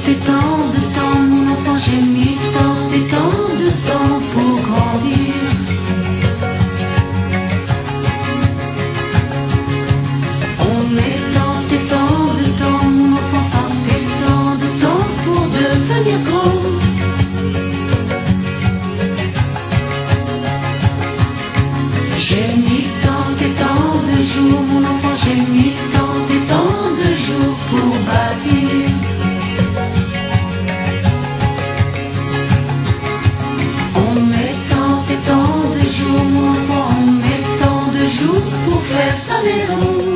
et tant, mon enfant, j'ai mis tant et tant de temps pour grandir. On met tant et tant de temps, mon enfant, tant et tant de temps pour devenir grand. J'ai mis tant et tant de jours, mon enfant, j'ai mis tant et tant de jours pour bâtir. On met tant et tant de jours, mon enfant, on met tant de jours pour faire sa maison.